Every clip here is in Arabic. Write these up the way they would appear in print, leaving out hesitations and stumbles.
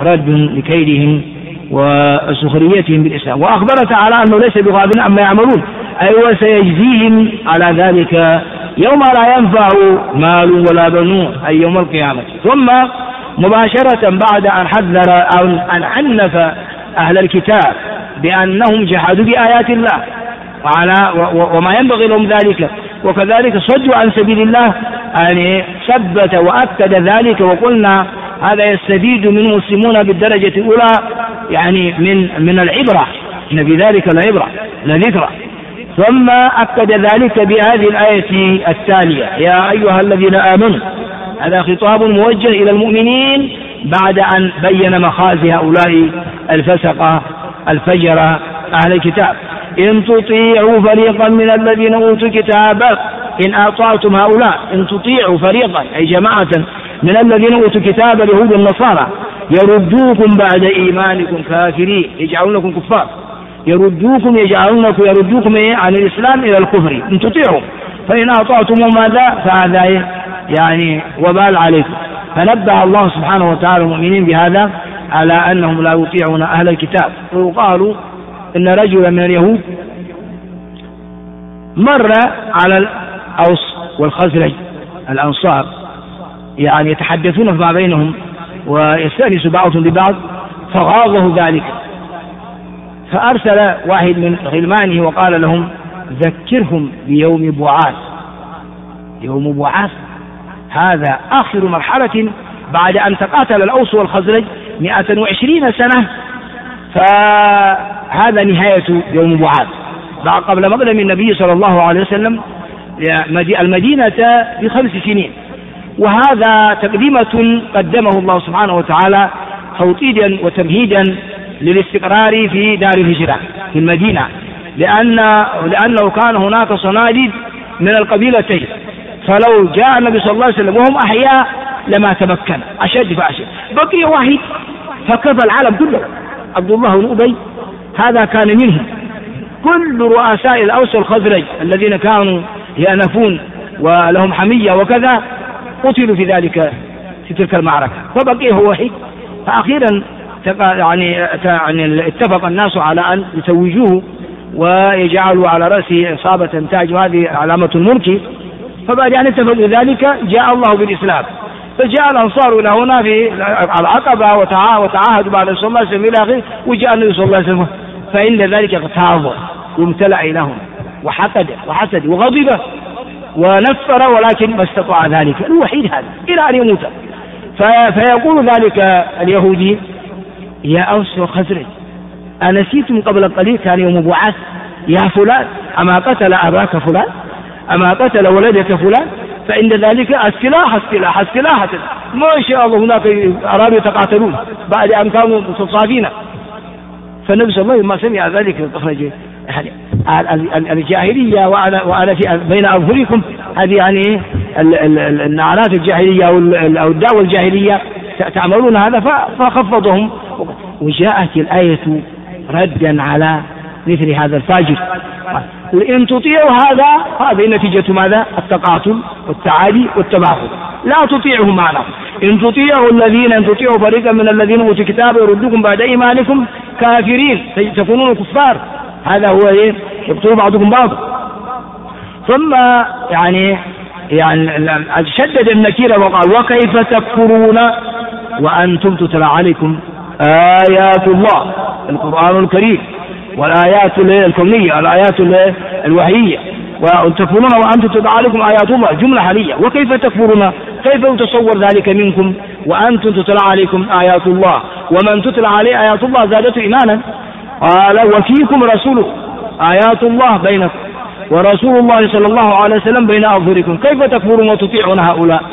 رد لكيدهم وسخريتهم بالإسلام. وأخبر تعالى أنه ليس بغافل عما يعملون، أي وسيجزيهم على ذلك يوم لا ينفع مال ولا بنون، أي يوم القيامة. ثم مباشرة بعد أن حذر أو أن عنف أهل الكتاب بأنهم جحدوا بآيات الله وما ينبغي لهم ذلك، وكذلك صدوا عن سبيل الله، يعني ثبت وأكد ذلك، وقلنا هذا يستفيد منه المسلمون بالدرجة الأولى، يعني من العبرة، إن في ذلك العبرة لذكرى. ثم أكد ذلك بهذه الآية التالية: يا أيها الذين آمنوا. هذا خطاب موجه إلى المؤمنين بعد أن بين مخازي هؤلاء الفسقة الفجرة أهل الكتاب: إن تطيعوا فريقا من الذين أوتوا الكتاب، إن أطعتم هؤلاء، إن تطيعوا فريقا أي جماعة من الذين أوتوا الكتاب اليهود والنصارى يردوكم بعد إيمانكم كافرين، يجعلونكم كفار، يردوكم عن الإسلام إلى الكفر، إن تطيعوا، فإن أطعتم ماذا؟ فهذا يعني وبال عليكم. فنبه الله سبحانه وتعالى المؤمنين بهذا على أنهم لا يطيعون أهل الكتاب. وقالوا إن رجلا من اليهود مر على الأوس والخزرج الأنصار، يعني يتحدثون فيما بينهم ويستأنس بعضهم ببعض، فغاضه ذلك، فأرسل واحد من غلمانه وقال لهم: ذكرهم بيوم بعاث. يوم بعاث هذا آخر مرحلة بعد أن تقاتل الأوس والخزرج 120 سنة، فهذا نهاية يوم بعاث قبل مقدم النبي صلى الله عليه وسلم المدينة ب5 سنين. وهذا تقديمة قدمه الله سبحانه وتعالى توطيدا وتمهيدا للاستقرار في دار الهجرة في المدينة، لأنه كان هناك صناديد من القبيلتين، فلو جاء النبي صلى الله عليه وسلم وهم أحياء لما تمكن، أشد فأشد. بقي واحد فكفى العالم كله، عبد الله بن أبي، هذا كان منهم. كل رؤساء الأوس والخزرج الذين كانوا يأنفون ولهم حمية وكذا قتلوا في تلك المعركة، فبقي هو وحيد. فأخيرا يعني اتفق الناس على أن يتوجوه ويجعلوا على رأسه إصابة تاج، وهذه علامة الملك. فبعد أن اتفقوا ذلك جاء الله بالإسلام، فجاء الأنصار إلى هنا في العقبة وتعاهدوا بعد صلى الله عليه وسلم إلى آخره، وجاء النبي صلى الله عليه وسلم، فإن ذلك اغتاظ وامتلأ لهم وحسد وغضب ونفر، ولكن ما استطاع ذلك الوحيد هذا إلى أن يموت. فيقول ذلك اليهودي: يا أوس وخزرج، أنسيتم قبل قليل كان يوم بعاث؟ يا فلان، أما قتل أباك فلان؟ أما قتل ولدك فلان؟ فإن ذلك السلاح ما شاء الله هناك أرادوا يتقاتلون بعد أن كانوا متصافين. فالنبي صلى الله عليه وسلم ما سمع ذلك أخرج يعني الجاهلية وأنا بين أظهركم، هذه يعني النعرات الجاهلية أو الدعوة الجاهلية تعملون هذا، فخفضهم. وجاءت الآية ردا على مثل هذا الفاجر: إن تطيعوا هذه نتيجة ماذا؟ التقاتل والتعادي والتباغض. لا تطيعوا معنا، إن تطيعوا فريقا من الذين أوتوا الكتاب يردوكم بعد إيمانكم كافرين، تكونون كفار. هذا هو يقتل بعضكم بعض. ثم يعني شدد النكير وقال: وكيف تكفرون وأنتم تتلى عليكم آيات الله، القرآن الكريم، والآيات الكونية، الآيات الوحيية، وتكفرون وأنتم تتلى عليكم آيات الله، جملة حالية. وكيف تكفرون؟ كيف يتصور ذلك منكم وأنتم تتلى عليكم آيات الله؟ ومن تتلى عليه آيات الله زادته إيمانا. قال: وفيكم رسوله، آيات الله بينكم ورسول الله صلى الله عليه وسلم بين أظهركم، كيف تكفرون وتطيعون هؤلاء؟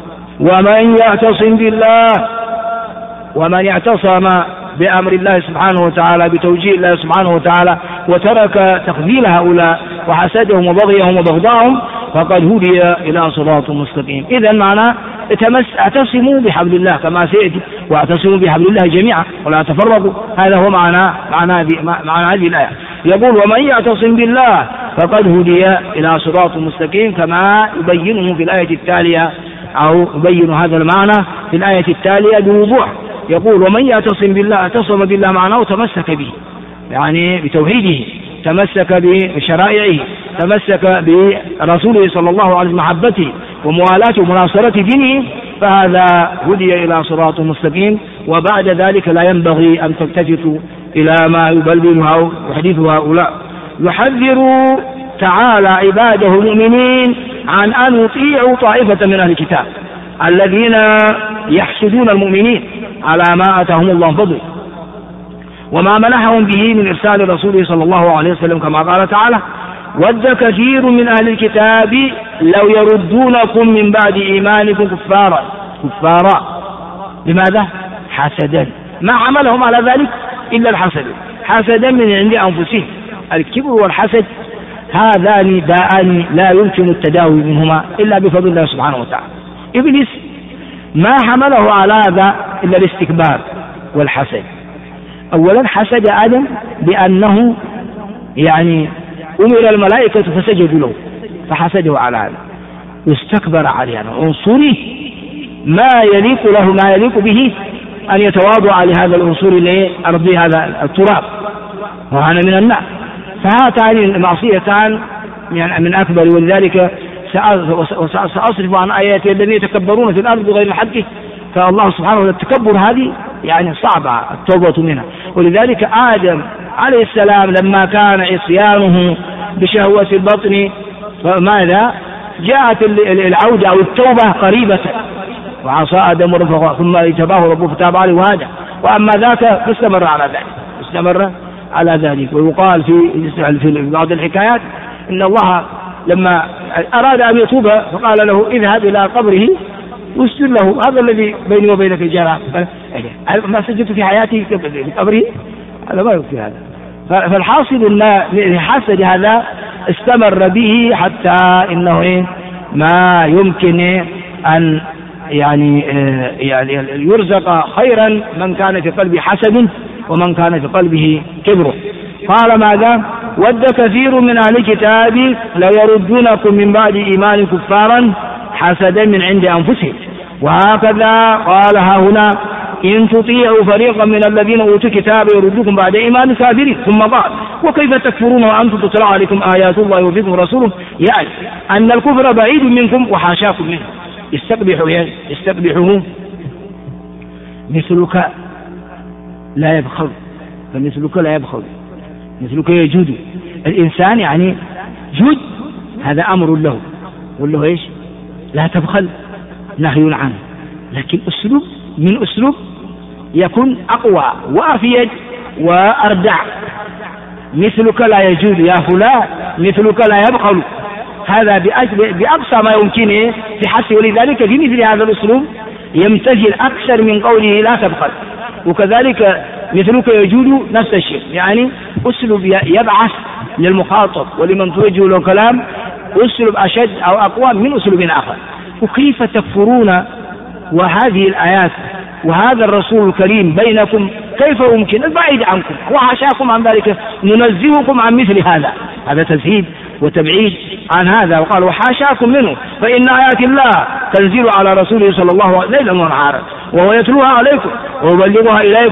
ومن يعتصم بأمر الله سبحانه وتعالى، بتوجيه الله سبحانه وتعالى، وترك تخذيل هؤلاء وحسدهم وبغيهم وبغضاهم، فقد هدي إلى صراط مستقيم. إذن معنى اعتصموا بحبل الله كما سيأتي، واعتصموا بحبل الله جميعا ولا تفرقوا. هذا هو معنى هذه الآية. يقول: ومن يعتصم بالله فقد هدي إلى صراط مستقيم، كما يبينه في الآية التالية، أو يبين هذا المعنى في الآية التالية بوضوح. يقول ومن يعتصم بالله اعتصم بالله معناه تمسك به، يعني بتوحيده، تمسك بشرائعه، تمسك برسوله صلى الله عليه وسلم، محبته وموالاته ومناصرة دينه، فهذا هدي إلى صراط مستقيم. وبعد ذلك لا ينبغي أن تلتفتوا إلى ما يبلغها أو يحدث هؤلاء. يحذر تعالى عباده المؤمنين عن أن يطيعوا طائفة من أهل الكتاب الذين يحسدون المؤمنين على ما آتاهم الله فضله وما منحهم به من إرسال رسوله صلى الله عليه وسلم، كما قال تعالى ود كثير من أهل الكتاب لو يردونكم من بعد إيمانكم كفارا. لماذا؟ حسدا، ما عملهم على ذلك إلا الحسد، حسدا من عند أنفسهم. الكبر والحسد هذان داءان لا يمكن التداوي منهما إلا بفضل الله سبحانه وتعالى. إبليس ما حمله على هذا إلا الاستكبار والحسد. أولا حسد آدم بأنه يعني أمر الملائكة فسجدوا له فحسده على هذا، واستكبر عليه عنصره ما يليق له، ما يليق به أن يتواضع لهذا العنصر لأرضي هذا التراب وأنا من النار. فهاتان المعصيتان من أكبر، ولذلك سأصرف عن آياتي الذين يتكبرون في الأرض بغير الحق. فالله سبحانه وتعالى التكبر هذه يعني صعبة التوبة منها. ولذلك آدم عليه السلام لما كان عصيانه بشهوة البطن فماذا؟ جاءت العودة أو التوبة قريبة، وعصى آدم ربه ثم اجتباه ربه فتاب عليه وهدى. وأما ذاك فاستمر على ذلك. ويقال في بعض الحكايات إن الله لما أراد أن يتوب فقال له اذهب إلى قبره واسجد له، هذا الذي بيني وبينك الجرى، ما سجدت في حياتي في قبره، هذا ما يكفي هذا. فالحاصل أن حسد هذا استمر به حتى إنه ما يمكن أن يعني يرزق خيرا من كان في قلبه حسد ومن كان في قلبه كبر. قال ماذا؟ ود كثير من أهل الكتاب لو يردونكم من بعد إيمان كفارا حسدا من عند أنفسهم. وهكذا قالها هنا إن تطيعوا فريقا من الذين أوتوا الكتاب يردوكم بعد إيمان كافرين. ثم قال وكيف تكفرون وأنتم تتلى عليكم آيات الله وفيكم رسوله، يعني أن الكفر بعيد منكم وحاشاكم منه. يستقبحه مثلك لا يبخل، فمثلك لا يبخل، مثلك يجود. الإنسان يعني جود هذا أمر له، قل له إيش؟ لا تبخل، نهي عنه. لكن أسلوب من أسلوب يكون أقوى وأفيد وأردع. مثلك لا يجود يا فلان، مثلك لا يبخل، هذا بأقصى ما يمكن في حسه. ولذلك في مثل هذا الأسلوب يمتثل أكثر من قوله لا تبخل. وكذلك مثلك يجود نفس الشيء، يعني أسلوب يبعث للمخاطب ولمن توجه له كلام أسلوب أشد أو أقوى من أسلوب آخر. وكيف تكفرون وهذه الآيات وهذا الرسول الكريم بينكم، كيف يمكن؟ البعيد عنكم وحاشاكم عن ذلك، ننزهكم عن مثل هذا. هذا تزهيد وتبعيد عن هذا. وقال وحاشاكم منه، فإن آيات الله تنزل على رسوله صلى الله عليه وسلم ليلا ونهارا وهو يتلوها عليكم ويبلغها إليكم.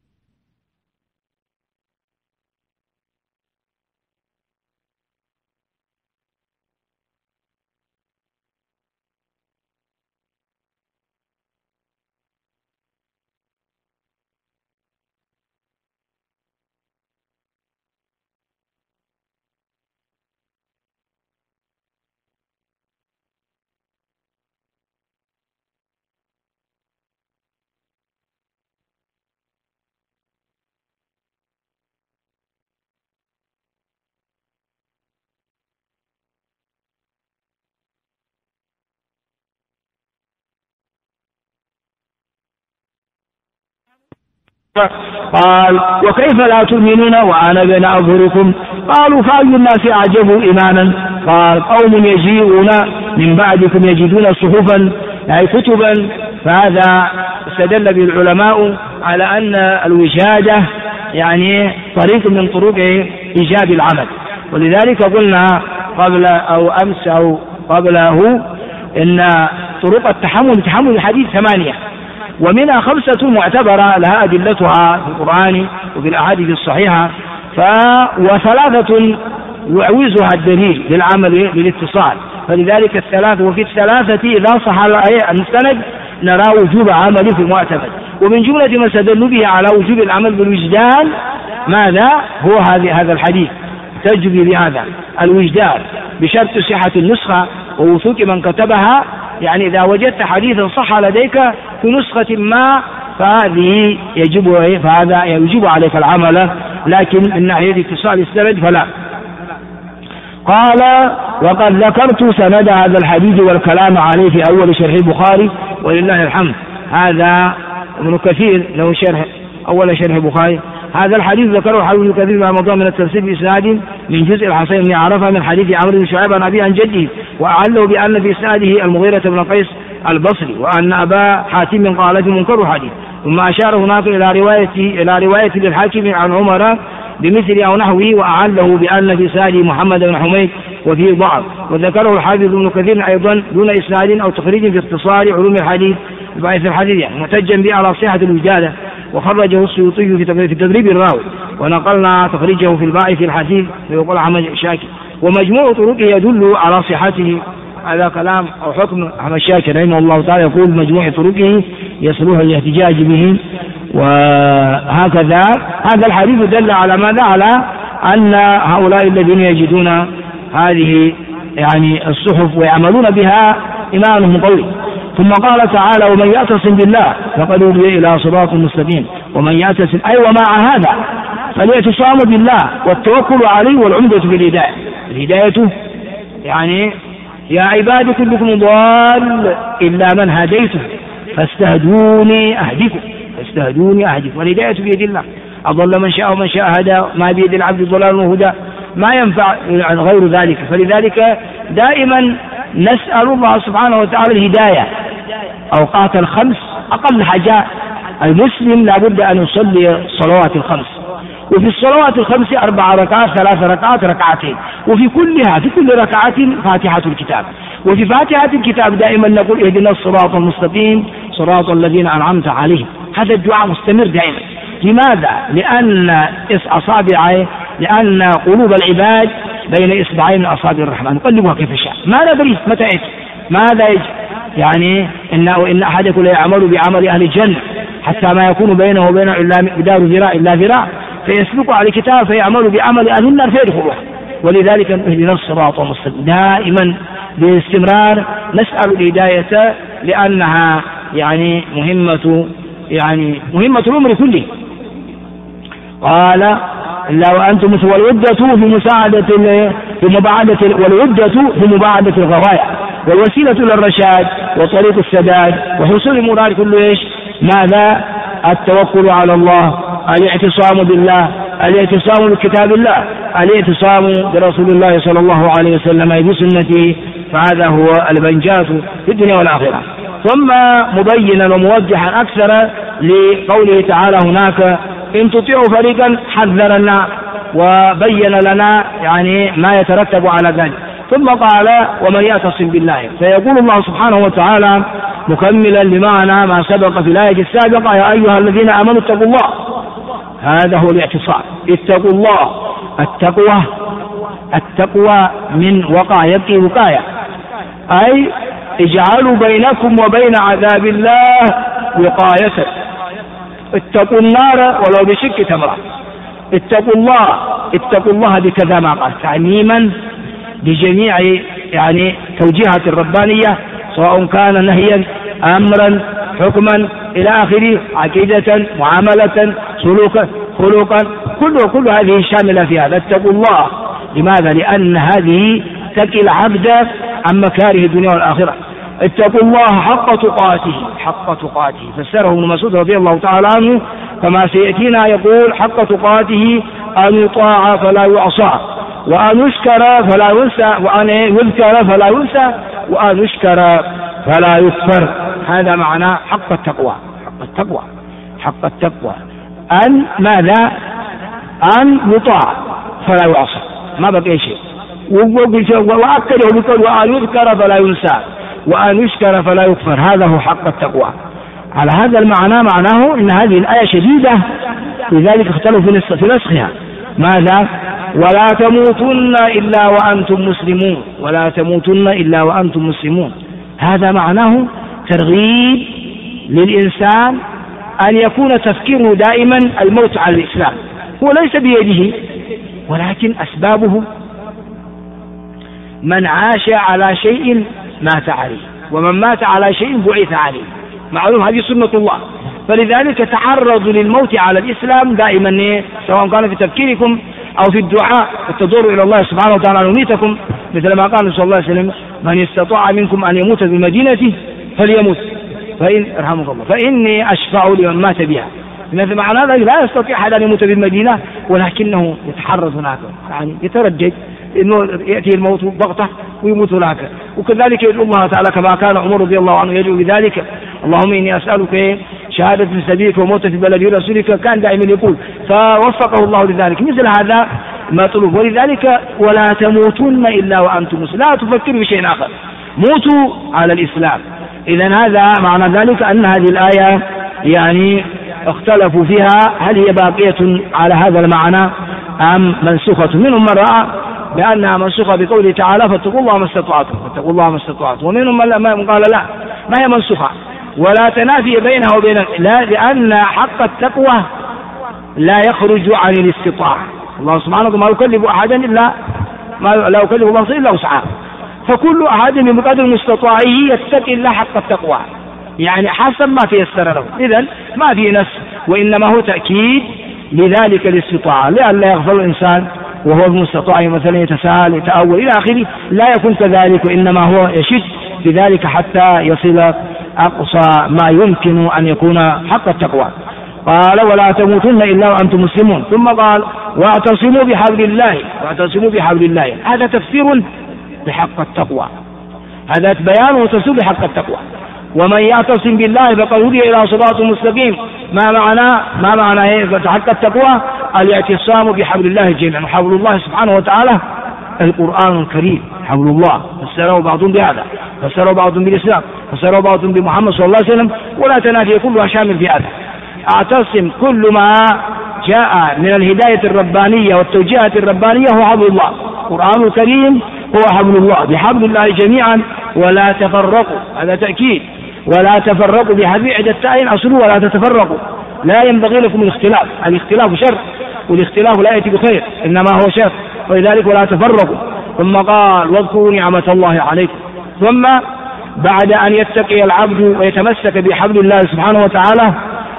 قال وكيف لا تؤمنون وأنا بين أظهركم؟ قالوا فأي الناس أعجبوا إيمانا؟ قال قوم يجيئون من بعدكم يجدون صحفا أي كتبا. فهذا استدل به العلماء على أن الوجادة يعني طريق من طرق إيجاد العمل. ولذلك قلنا قبل أو أمس أو قبله إن طرق تحمل الحديث 8. ومنها 5 معتبرة لها أدلتها في القرآن وفي الأحاديث الصحيحة، و3 يعوزها الدليل للعمل بالاتصال، فلذلك 3. وفي 3 إذا صح المستند نرى وجوب عمل في المعتمد. ومن جملة ما استدل به على وجوب العمل بالوجدان ماذا هو هذا الحديث، تجري بهذا الوجدان بشرط صحة النسخة ووثوق من كتبها. يعني إذا وجدت حديثا صح لديك في نسخة ما فهذه فهذا يجب عليك العمل، لكن من ناحية اتصال السند فلا. قال وقد ذكرت سند هذا الحديث والكلام عليه في أول شرح البخاري ولله الحمد. هذا ابن كثير له شرح أول شرح البخاري. هذا الحديث ذكره حافظ ابن كثير مع موضوع من التفسير بإسناد من جزء الحسين بن عرفة من حديث عمرو بن شعيب عن أبيه عن جده، وأعله بأن في إسناده المغيرة بن قيس البصري، وأن أبا حاتم قال في منكر حديث. ثم أشار هناك إلى رواية للحاكم عن عمر بمثل أو نحوه، وأعله بأن في إسناده محمد بن حميد وفيه ضعف. وذكره الحافظ ابن كثير أيضا دون إسناد أو تخريج في اختصار علوم الحديث ببعث الحديث، يعني محتجا به على صحة الوجادة. وخرجه السيوطي في تدريب الراوي، ونقلنا تخريجه في الباعث الحديث ويقول أحمد شاكر. ومجموع طرقه يدل على صحته. هذا كلام أو حكم أحمد شاكر رحمه الله تعالى، يقول مجموع طرقه يصلح الاحتجاج به. وهكذا هذا الحديث دل على ماذا؟ على أن هؤلاء الذين يجدون هذه يعني الصحف ويعملون بها إيمانهم قوي. ثم قال تعالى ومن يعتصم بالله فقد هدي إلى صراط مستقيم. ومن يعتصم أي ومع هذا فالاعتصام بالله والتوكل عليه والعمدة في الهداية. الهداية يعني يا عبادي كلكم ضال إلا من هديته فاستهدوني أهدكم. والهداية بيد الله، أضل من شاء ومن شاء هدى، ما بيد العبد ضلال وهدى، ما ينفع غير ذلك. فلذلك دائما نسأل الله سبحانه وتعالى الهداية. أوقات الخمس أقل حاجة المسلم لابد أن يصلي الصلوات الخمس، وفي الصلوات الخمس 4 ركعات 3 ركعات ركعتين، وفي كل ركعة فاتحة الكتاب. وفي فاتحة الكتاب دائما نقول اهدنا الصراط المستقيم صراط الذين أنعمت عليهم. هذا الدعاء مستمر دائما. لماذا؟ لأن قلوب العباد بين إصبعين من أصابع الرحمن يقلبها كيف شاء، ما ندري متى يجي ماذا يجي. يعني إن أحدكم لا يعمل بعمل أهل الجنة حتى ما يكون بينه وبينه إلا مقدار ذراع إلا ذراع فيسلك على الكتاب فيعمل بعمل أهل النار فيدخلها. ولذلك اهدنا الصراط المستقيم دائما باستمرار نسأل الهداية، لأنها يعني مهمة الأمر كله. قال إلا وأنتم والعدة في مباعدة الغوايا والوسيلة للرشاد وطريق السداد وحصول المراد كله ماذا؟ التوكل على الله، الاعتصام بالله، الاعتصام بكتاب الله، الاعتصام برسول الله صلى الله عليه وسلم بسنته. فهذا هو البنجاة في الدنيا والآخرة. ثم مبينا وموضحا أكثر لقوله تعالى هناك إن تطيعوا فريقا حذرنا وبين لنا يعني ما يترتب على ذلك. ثم قال ومن يعتصم بالله، فيقول الله سبحانه وتعالى مكملا بمعنى ما سبق في الآية السابقة يا أيها الذين آمنوا اتقوا الله. هذا هو الاعتصام، اتقوا الله. التقوى من وقع يبقي وقاية، أي اجعلوا بينكم وبين عذاب الله وقاية. اتقوا النار ولو بشق تمرة. اتقوا الله بكذا ما قال تعميما بجميع يعني توجيهات الربانية، سواء كان نهيا أمرا حكما إلى آخره، عقيدة معاملة سلوكا خلقا، كل هذه شاملة في هذا. اتقوا الله. لماذا؟ لأن هذه تقي العبد عن مكاره الدنيا والآخرة. اتقوا الله حق تقاته. فسره ابن مسعود رضي الله تعالى عنه كما سيأتينا، يقول حق تقاته أن يطاع فلا يعصى، وأن يشكر فلا ينسى، وأن يذكر فلا ينسى، وأن يشكر فلا يكفر. هذا معنى حق التقوى. أن ماذا؟ أن يطاع فلا يعصى، ما بقي شيء. وأكده بقول وأن يذكر فلا ينسى، وأن يشكر فلا يكفر. هذا هو حق التقوى. على هذا المعنى معناه أن هذه الآية شديدة، لذلك اختلفوا في نسخها. ماذا؟ ولا تموتن إلا وأنتم مسلمون، ولا تموتن إلا وأنتم مسلمون. هذا معناه ترغيب للإنسان أن يكون تفكيره دائما الموت على الإسلام، هو ليس بيده ولكن أسبابه. من عاش على شيء مات عليه، ومن مات على شيء بعث عليه، معلوم هذه سنة الله. فلذلك تعرضوا للموت على الإسلام دائما، سواء كان في تفكيركم أو في الدعاء التضرع إلى الله سبحانه وتعالى أن يميتكم، مثل ما قال صلى الله عليه وسلم: من استطاع منكم أن يموت بمدينته فليموت رحمك الله فإني أشفع لمن مات بها. مثل معنى ذلك لا يستطيع أحد أن يموت بالمدينة، ولكنه يتحرز هناك، يعني يتردد إنه يأتي الموت بغتة ويموت هناك. وكذلك يدعو الله تعالى كما كان عمر رضي الله عنه يدعو بذلك: اللهم إني أسألك شهادة في سبيلك وموت في بلد رسولك. كان دائما يقول، فوفقه الله لذلك. مثل هذا مطلوب. ولذلك ولا تموتن إلا وأنتم مسلمون، لا تفكروا بشيء آخر، موتوا على الإسلام. إذن هذا معنى ذلك أن هذه الآية يعني اختلفوا فيها هل هي باقية على هذا المعنى أم منسوخة. منهم من رأى بأنها منسوخة بقوله تعالى: فاتقوا الله ما استطعتم، فاتقوا الله ما استطعتم. ومنهم من قال لا، ما هي منسوخة ولا تنافي بينها وبين، لا، لأن حق التقوى لا يخرج عن الاستطاعة. الله سبحانه وتعالى ما يكلف أحدا إلا ما لا يكلف الله إلا وسعه، فكل أحد بقدر مستطاعه يتقي الله حق التقوى، يعني حسب ما تيسر له. إذن ما في نفس، وإنما هو تأكيد لذلك الاستطاعة، لئلا يغفل الإنسان وهو المستطاع مثلا يتساهل يتأول إلى آخره، لا يكون كذلك، وإنما هو يشد بذلك حتى يصل أقصى ما يمكن أن يكون حق التقوى. قال: ولا تموتن إلا وأنتم مسلمون. ثم قال: واعتصموا بحبل الله، واعتصموا بحبل الله. هذا تفسير بحق التقوى، هذا بيان وتفسير بحق التقوى. ومن يعتصم بالله فقد هدي إلى صراط مستقيم. ما معنى حق التقوى؟ الاعتصام بحبل الله جميعا. حبل الله سبحانه وتعالى القرآن الكريم، حبل الله. فسره بعضهم بهذا، فسره بعضهم بالإسلام، فسره بعضهم بمحمد صلى الله عليه وسلم، ولا تنافي، كلها شامل في هذا. اعتصم كل ما جاء من الهداية الربانية والتوجيهات الربانية هو حبل الله. القرآن الكريم هو حبل الله، بحبل الله جميعا ولا تفرقوا. هذا تأكيد. ولا تفرقوا بحذف إحدى التائين أصله ولا تتفرقوا. لا ينبغي لكم الاختلاف، الاختلاف شر، والاختلاف لا يأتي بخير، إنما هو شر، ولذلك ولا تفرقوا. ثم قال: واذكروا نعمة الله عليكم. ثم بعد أن يتقي العبد ويتمسك بحبل الله سبحانه وتعالى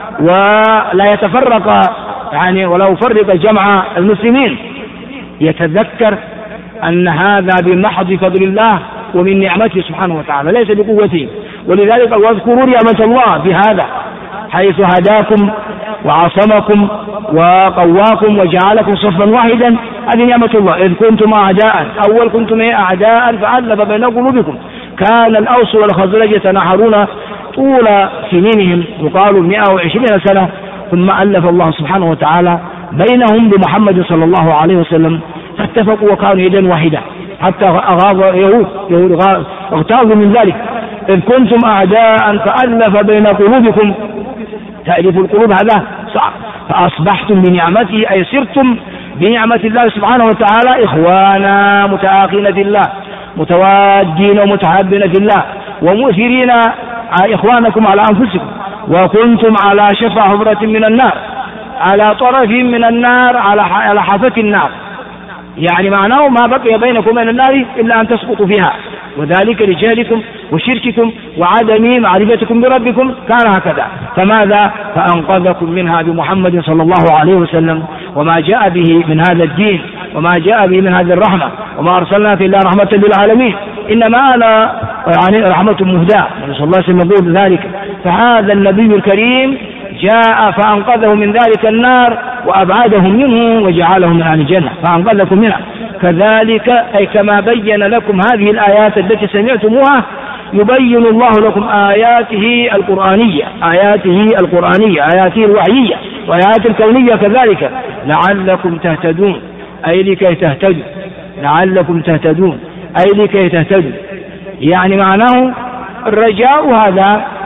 ولا يتفرق، يعني ولا يفرق جمع المسلمين، يتذكر أن هذا بمحض فضل الله ومن نعمته سبحانه وتعالى، ليس بقوته. ولذلك واذكروا نعمة الله بهذا، حيث هداكم وعصمكم وقواكم وجعلكم صفا واحدا. هذه نعمة الله. إذ كنتم أعداء، أول كنتم أعداء فألف بين قلوبكم. كان الأوس والخزرج يتناحرون طول سنينهم، يقال 120 سنة، ثم ألف الله سبحانه وتعالى بينهم بمحمد صلى الله عليه وسلم، فاتفقوا وكانوا يدا واحدة، حتى أغاظ يهود اغتاظوا من ذلك. إذ كنتم أعداء فألف بين قلوبكم، تأليف القلوب هذا صعب. فأصبحتم بنعمته، أي صرتم بنعمة الله سبحانه وتعالى إخوانا متآخين في الله، متوادين ومتحابين في الله، ومؤثرين إخوانكم على أنفسكم. وكنتم على شفا حفرة من النار، على طرف من النار، على حافة النار، يعني معناه ما بقي بينكم من النار إلا أن تسقطوا فيها، وذلك لجهلكم وشرككم وعدم معرفتكم بربكم، كان هكذا. فماذا؟ فأنقذكم منها بمحمد صلى الله عليه وسلم، وما جاء به من هذا الدين، وما جاء به من هذه الرحمة، وما أرسلناك إلا رحمة للعالمين، إنما أنا يعني رحمة مهداة، صلى الله عليه وسلم يقول ذلك. فهذا النبي الكريم جاء فأنقذه من ذلك النار وأبعدهم منه وجعلهم من أهل الجنة، فأنقذكم منها. كذلك أي كما بين لكم هذه الآيات التي سمعتموها، يبين الله لكم آياته القرآنية، آياته القرآنية، آياته الوحيية، وآيات الكونية كذلك، لعلكم تهتدون، أي لكي تهتدوا، لعلكم تهتدون أي لكي تهتدوا. يعني معناه الرجاء هذا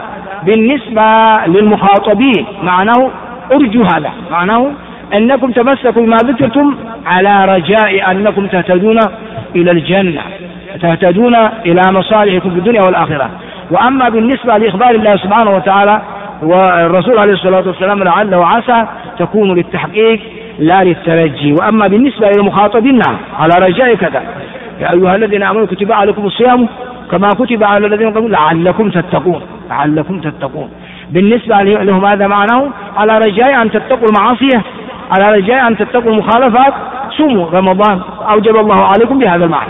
بالنسبة للمخاطبين معناه ارجوا هذا، معناه أنكم تمسكوا بما ذكرتم على رجاء أنكم تهتدون إلى الجنة، تهتدون إلى مصالحكم في الدنيا والآخرة. وأما بالنسبة لإخبار الله سبحانه وتعالى والرسول عليه الصلاة والسلام لعل وعسى تكون للتحقيق لا للترجي. وأما بالنسبة للمخاطبين على رجاء كذا، يا أيها الذين آمنوا كتب عليكم الصيام كما كتب على الذين قبلكم لعلكم تتقون، لعلكم تتقون. بالنسبة لهم هذا معناه على رجاء أن تتقوا المعاصي، على رجاء أن تتقوا المخالفات، صوموا رمضان أوجب الله عليكم بهذا المعنى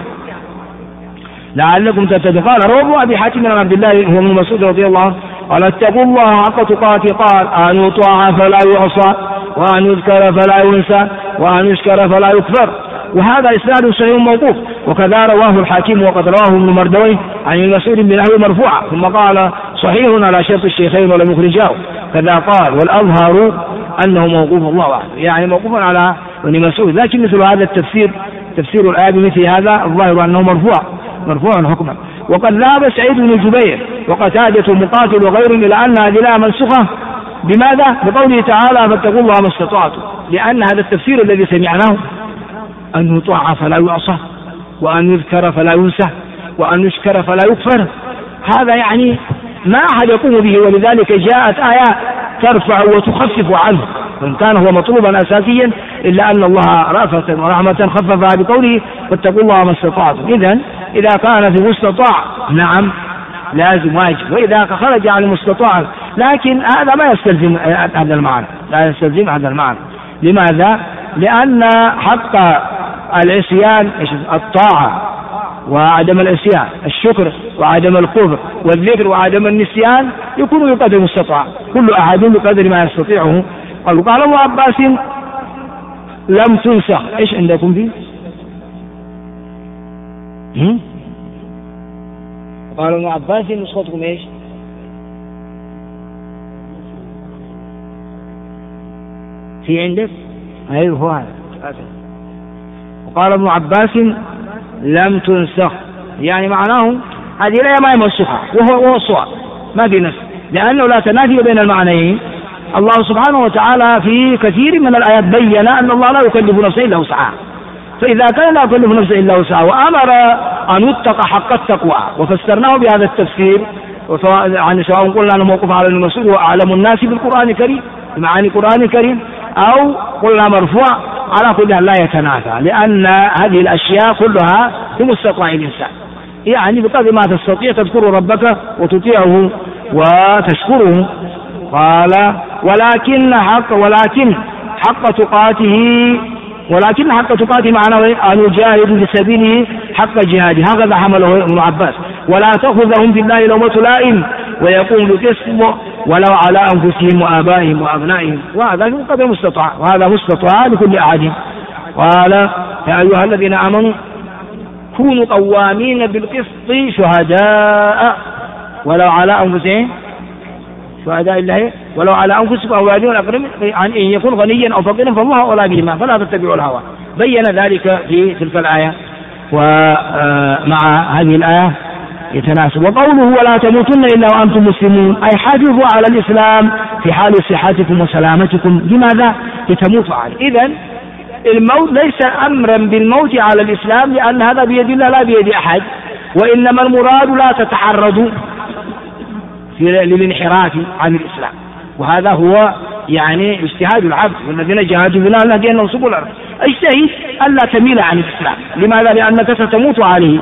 لعلكم تتقون. قال رواه أبي حاتم بن عبد الله هو ابن مسعود رضي الله عنه قال اتقوا الله حق تقاته، قال أن يطاع فلا يعصى، وأن يذكر فلا ينسى، وأن يشكر فلا يكفر. وهذا إسناد صحيح موقوف، وكذا رواه الحاكم وقد رواه ابن مردويه عن المسعود بنحو مرفوعا، ثم قال صحيح على شرط الشيخين ولم يخرجاه، كذا قال والأظهر أنه موقوف الله أعلم، يعني موقوف على ابن مسعود. لكن مثل هذا التفسير، تفسير الآية بمثل هذا الظاهر أنه مرفوع حكما. وقد ذهب سعيد بن جبير وقتادة المقاتل وغيرهم إلى أن هذه الآية منسوخة بماذا؟ بقوله تعالى فاتقوا الله ما استطعتم، لأن هذا التفسير الذي سمعناه أن يطاع فلا يعصى، وأن يذكر فلا ينسى، وأن يشكر فلا يكفر، هذا يعني ما أحد يقوم به. ولذلك جاءت آيات ترفع وتخفف عنه، وإن كان هو مطلوبا أساسيا إلا أن الله رأفة ورحمة خففها بقوله فاتقوا الله ما استطعتم. إذن إذا كان في مستطاع نعم لازم واجب، وإذا خرج عن المستطاع لكن هذا ما يستلزم هذا المعنى، لا يستلزم هذا المعنى. لماذا؟ لأن حق العصيان الطاعة وعدم العصيان، الشكر وعدم الكفر، والذكر وعدم النسيان يكون بقدر المستطاع، كل أحد بقدر ما يستطيعه. قال ابن عباس لم تنسخ. إيش عندكم فيه؟ قال ابن عباس نسختكم إيش؟ في عندك؟ أيوه هو هذا. وقال ابن عباس لم تنسخ، يعني معناه هذه الآية ما هي منسوخة، وهو الصواب ما في نسخ، لأنه لا تنافي بين المعنيين. الله سبحانه وتعالى في كثير من الآيات بين أن الله لا يكلف نفسا إلا وسعها، فإذا كان لا يكلف نفسا إلا وسعها وأمر أن يتقى حق التقوى وفسرناه بهذا التفسير، سواء قلنا أنه موقوف على المسؤول وأعلم الناس بالقرآن الكريم بمعاني القرآن الكريم، أو قلنا مرفوع، على كل لا يتنافى، لأن هذه الأشياء كلها في مستطاع الإنسان، يعني بقدر ما تستطيع تذكر ربك وتطيعه وتشكره. قال ولكن حق تقاته معناه أن يجاهد في سبيله حق جهاده، هكذا حمله ابن عباس. ولا تأخذهم في الله لومة لائم ويقوم بقسم ولو على أنفسهم وآبائهم وأبنائهم، وهذا من قدر المستطاع، وهذا مستطاع لكل أحد. قال يا أيها الذين آمنوا كونوا قوامين بالقسط شهداء ولو على أنفسهم شهداء الله ولو على أنفسكم أو أولادكم الأقربين عن إن يكون غنيا أو فقيرا فالله أولى بهما فلا تتبعوا الهوى. بين ذلك في تلك الآية، ومع هذه الآية يتناسب. وقوله ولا تموتن إلا وأنتم مسلمون، أي حافظوا على الإسلام في حال صحتكم وسلامتكم. لماذا؟ لتموتوا عليه. إذن الموت ليس أمرا بالموت على الإسلام، لأن هذا بيد الله لا بيد أحد، وإنما المراد لا تتعرضوا للانحراف عن الإسلام، وهذا هو يعني اجتهاد العبد، والذين جاهدوا بنا لهدينهم سبل الرشد. اجتهد ألا تميل عن الإسلام. لماذا؟ لأنك ستموت عليه.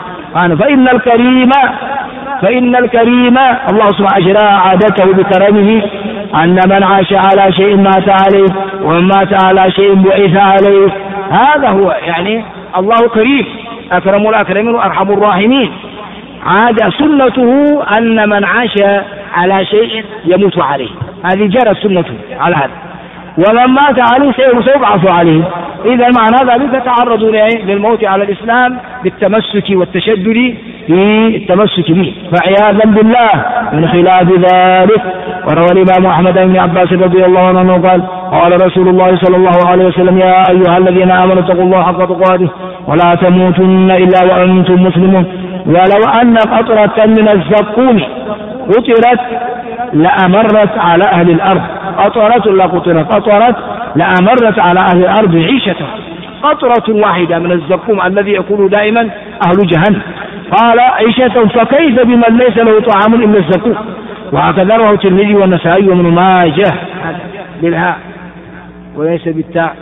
فإن الكريم الله سبحانه أجرى عادته بكرمه أن من عاش على شيء مات عليه، ومن مات على شيء بعث عليه. هذا هو يعني الله كريم، أكرم الأكرمين وأرحم الراحمين. عاد سنته أن من عاش على شيء يموت عليه، هذه جرت سنته على هذا، ومن مات عليه سيبعث عليه. إذا معنى ذلك تعرضوا للموت على الإسلام بالتمسك والتشدد في التمسك به، فعياذا بالله من خلاف ذلك. وروى الإمام أحمد بن عباس رضي الله عنه قال قال رسول الله صلى الله عليه وسلم يا أيها الذين آمنوا اتقوا الله حق تقاته ولا تموتن إلا وأنتم مسلمون. ولو أن قطرة من الزقوم قطرت لأمرت على أهل الأرض، قطرة لا قطرت، قطرت لأمرت على أهل الأرض عيشة، قطرة واحدة من الزقوم الذي يقول دائما أهل جهنم، قال عيشة فكيف بمن ليس له طعام إلا الزقوم. وهكذا رواه الترمذي والنسائي وابن ماجه بالهاء وليس بالتاء،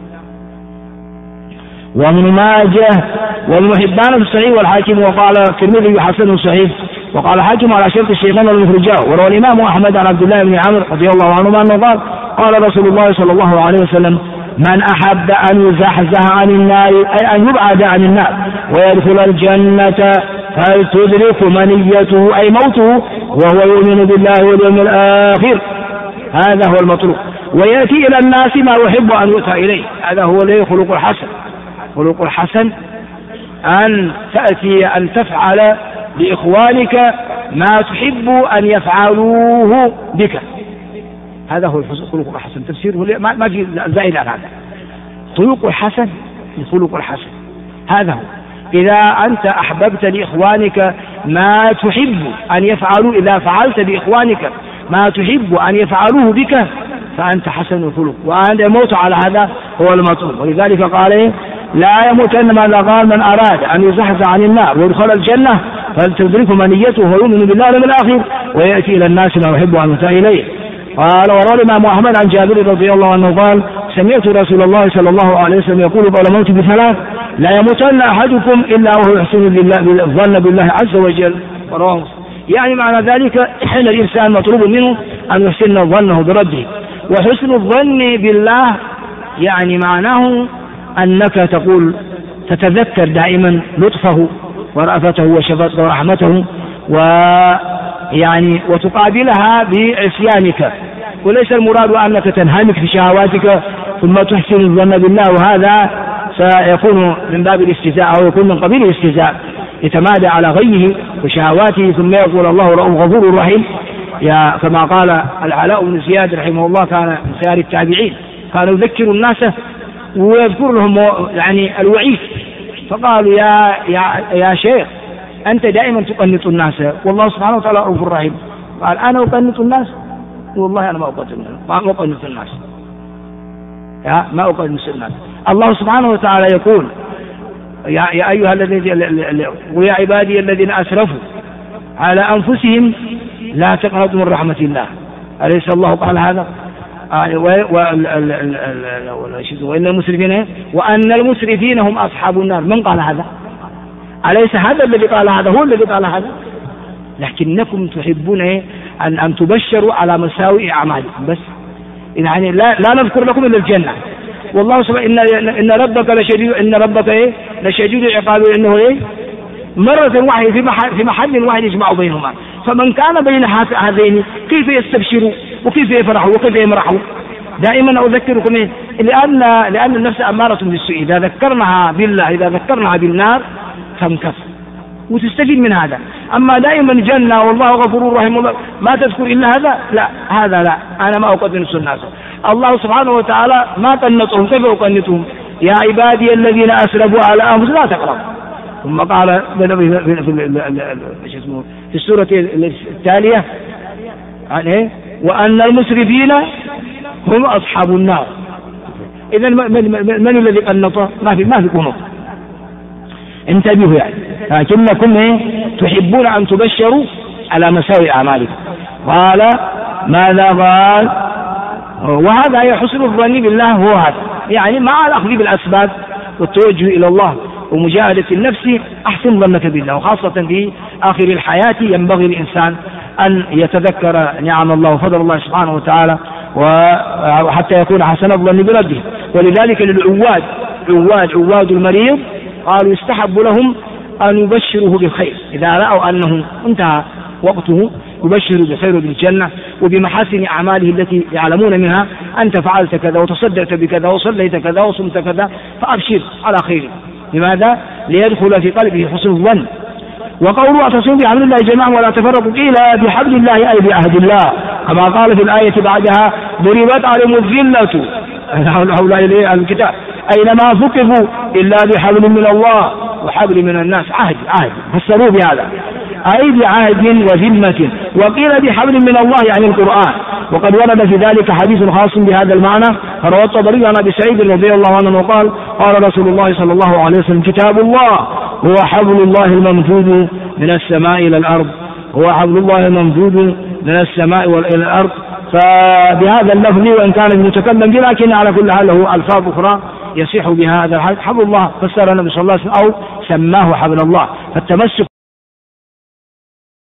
وابن ماجه وابن حبان في الصحيح والحاكم، وقال الترمذي حسن صحيح، وقال الحاكم على شرط الشيخين والمخرجاه. وروى الإمام أحمد عن عبد الله بن عمرو رضي الله عنهما أنه قال قال رسول الله صلى الله عليه وسلم من أحب أن يزحزح عن النار أي أن يبعد عن النار ويدخل الجنة فلتدرك منيته أي موته وهو يؤمن بالله واليوم الآخر، هذا هو المطلوب، ويأتي إلى الناس ما يحب أن يؤتى إليه، هذا هو خلق الحسن. خلق الحسن أن تأتي أن تفعل لإخوانك ما تحب أن يفعلوه بك، هذا هو خلق الحسن. تفسيره ما في زائد عن هذا، خلق الحسن خلق الحسن هذا هو. إذا أنت أحببت لإخوانك ما تحب أن يفعلوا، إذا فعلت بإخوانك ما تحب أن يفعلوه بك فأنت حسن الخلق، وأن يموت على هذا هو المطلوب. ولذلك قال لا يموتن ماذا قال من أراد أن يزحزح عن النار ويدخل الجنة فلتدرك منيته ويؤمن بالله واليوم الآخر ويأتي إلى الناس ما يحب أن يؤتى إليه. قال وروى الإمام أحمد عن جابر رضي الله عنه قال سمعت رسول الله صلى الله عليه وسلم يقول قبل موت بثلاث لا يموتن أحدكم إلا وهو يحسن الظن بالله عز وجل، ورواه. يعني معنى ذلك أن الإنسان مطلوب منه أن يحسن ظنه بربه، وحسن الظن بالله يعني معناه أنك تقول تتذكر دائما لطفه ورأفته وشفقته ورحمته، ويعني وتقابلها بعصيانك، وليس المراد أنك تنهمك في شهواتك ثم تحسن الظن بالله، وهذا سيكون من باب الاستهزاء أو يكون من قبيل الاستهزاء، يتمادى على غيه وشهواته ثم يقول الله رؤوف غفور رحيم. كما قال العلاء بن زياد رحمه الله كان من خيار التابعين، كان يذكر الناس ويذكر لهم يعني الوعيد، فقالوا يا شيخ أنت دائما تقنط الناس والله سبحانه وتعالى رؤوف رحيم. قال أنا أقنط الناس؟ والله أنا ما أقنط الناس، ما أقنط الناس. الله سبحانه وتعالى يقول يا أيها الذين ويا عبادي الذين أسرفوا على أنفسهم لا تقنطوا من رحمة الله، أليس الله قال هذا؟ وإن المسرفين وأن المسرفين هم أصحاب النار، من قال هذا؟ أليس هذا الذي قال هذا هو الذي قال هذا؟ لكنكم تحبون أن تبشروا على مساوئ أعمالكم بس، يعني لا نذكر لكم إلا الجنة. والله سبحانه إن ربك لشديد، إن ربك لشديد العقاب، إنه مرة واحدة في محل واحد يجمع بينهما، فمن كان بين هذين كيف يستبشروا وكيف يفرحوا وكيف يمرحوا؟ دائما أذكركم لأن النفس أمارة بالسوء، إذا ذكرناها بالله إذا ذكرناها بالنار تنكف وتستفيد من هذا. أما دائما جنة والله غفور رحيم ما تذكر إلا هذا، لا هذا لا، أنا ما أقنط الناس. الله سبحانه وتعالى ما قنطهم، كيف أقنطهم؟ يا عبادي الذين أسرفوا على أنفسهم لا تقربوا. ثم قال في السورة التالية وأن المسرفين هم أصحاب النار. إذن من الذي قنطه؟ ما في قنوط. انتبهوا يعني، لكنكم تحبون أن تبشروا على مساوئ أعمالكم. قال ماذا قال؟ وهذا يحسن الظن بالله، هو هذا يعني مع الأخذ بالأسباب والتوجه إلى الله ومجاهدة النفس أحسن ظنك بالله، وخاصة في آخر الحياة ينبغي الإنسان أن يتذكر نعم الله وفضل الله سبحانه وتعالى وحتى يكون حسن الظن بربه. ولذلك عواد المريض قالوا يستحب لهم أن يبشروه بالخير، إذا رأوا أنه انتهى وقته يبشر بخير بالجنة وبمحاسن أعماله التي يعلمون منها، أنت فعلت كذا وتصدقت بكذا وصليت كذا وصمت كذا فأبشر على خير. لماذا؟ ليدخل في قلبه حسن الظن. وقولوا اعتصموا بحبل الله جميعا ولا تفرقوا، قيل بحبل الله أي بعهد الله، كما قال في الآية بعدها ضربت عليهم الذلة هؤلاء الكتاب أينما ثقفوا إلا بحبل من الله وحبل من الناس، عهد فسروا بهذا أي بعهد وذمة، وقيل بحبل من الله يعني القرآن، وقد ورد في ذلك حديث خاص بهذا المعنى. فروى الطبري عن أبي سعيد رضي الله عنه وقال قال رسول الله صلى الله عليه وسلم كتاب الله هو حبل الله الممدود من السماء إلى الأرض، هو حبل الله الممدود من السماء إلى الأرض. فبهذا اللفظ وإن كان المتكلم به لكن على كل حال له ألفاظ أخرى يصح بها هذا الحبل الله، فسر النبي صلى الله عليه وسلم أو سماه حبل الله. فالتمسك